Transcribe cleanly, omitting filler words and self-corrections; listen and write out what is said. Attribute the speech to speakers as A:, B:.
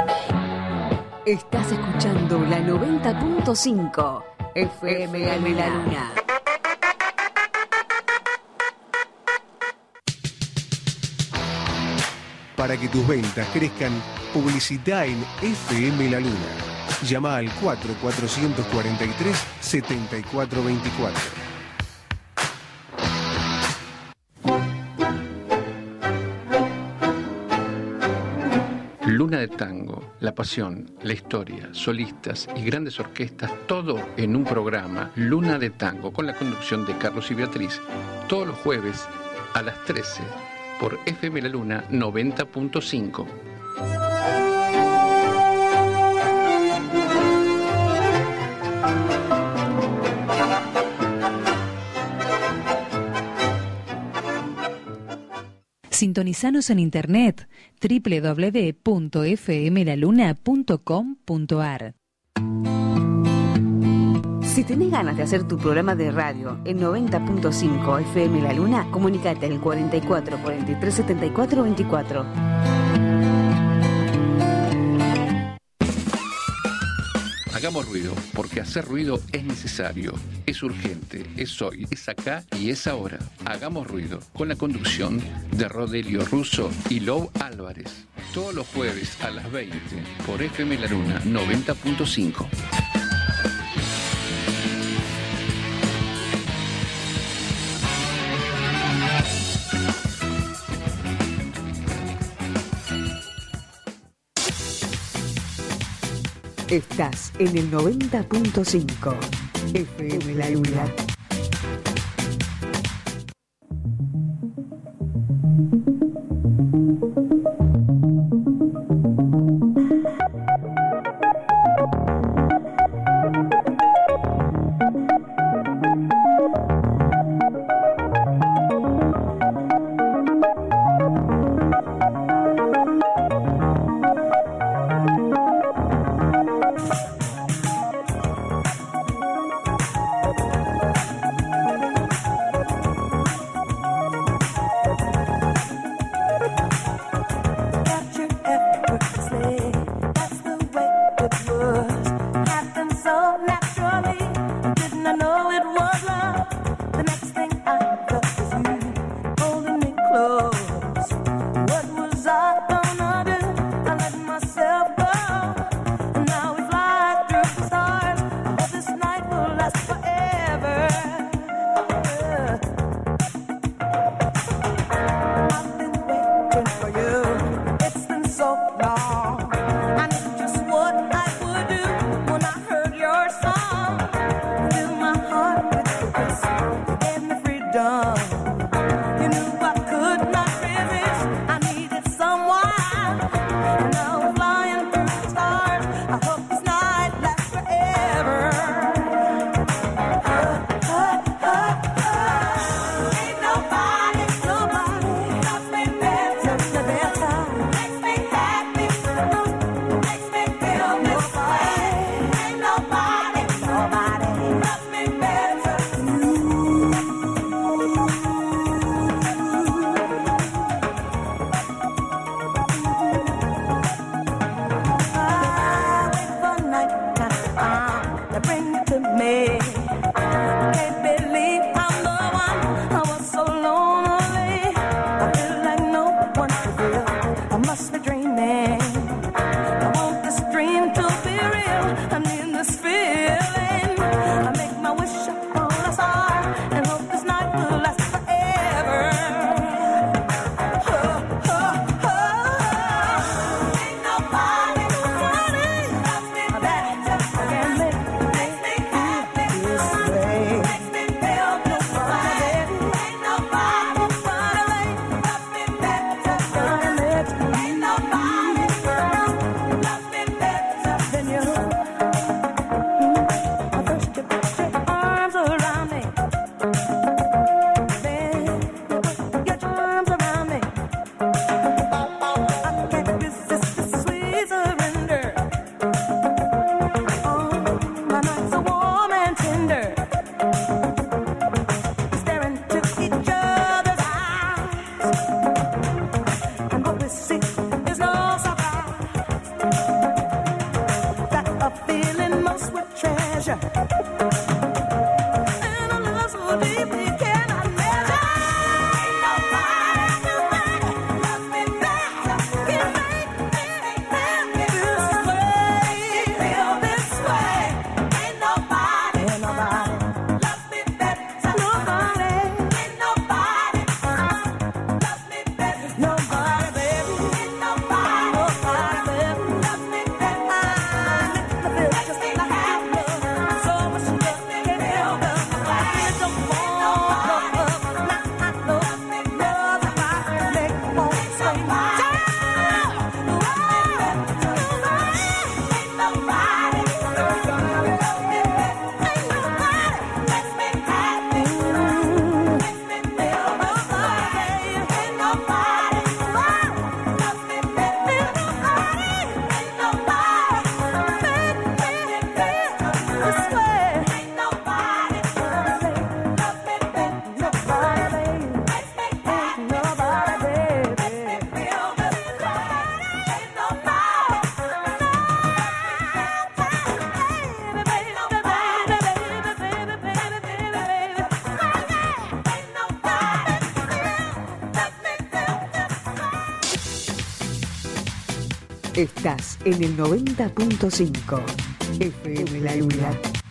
A: Estás escuchando la 90.5 FM La Luna.
B: Para que tus ventas crezcan, publicita en FM La Luna. Llama al 4443-7424.
C: Luna de Tango, la pasión, la historia, solistas y grandes orquestas, todo en un programa Luna de Tango, con la conducción de Carlos y Beatriz, todos los jueves a las 13 por FM La Luna 90.5.
D: Sintonizanos en internet www.fmlaluna.com.ar.
A: Si tenés ganas de hacer tu programa de radio en 90.5 FM La Luna, comunícate al 44 43 74 24.
C: Hagamos ruido, porque hacer ruido es necesario, es urgente, es hoy, es acá y es ahora. Hagamos ruido, con la conducción de Rodelio Russo y Lou Álvarez. Todos los jueves a las 20 por FM La Luna 90.5.
A: Estás en el 90.5 FM La Luna. Estás en el 90.5 FM La Luna.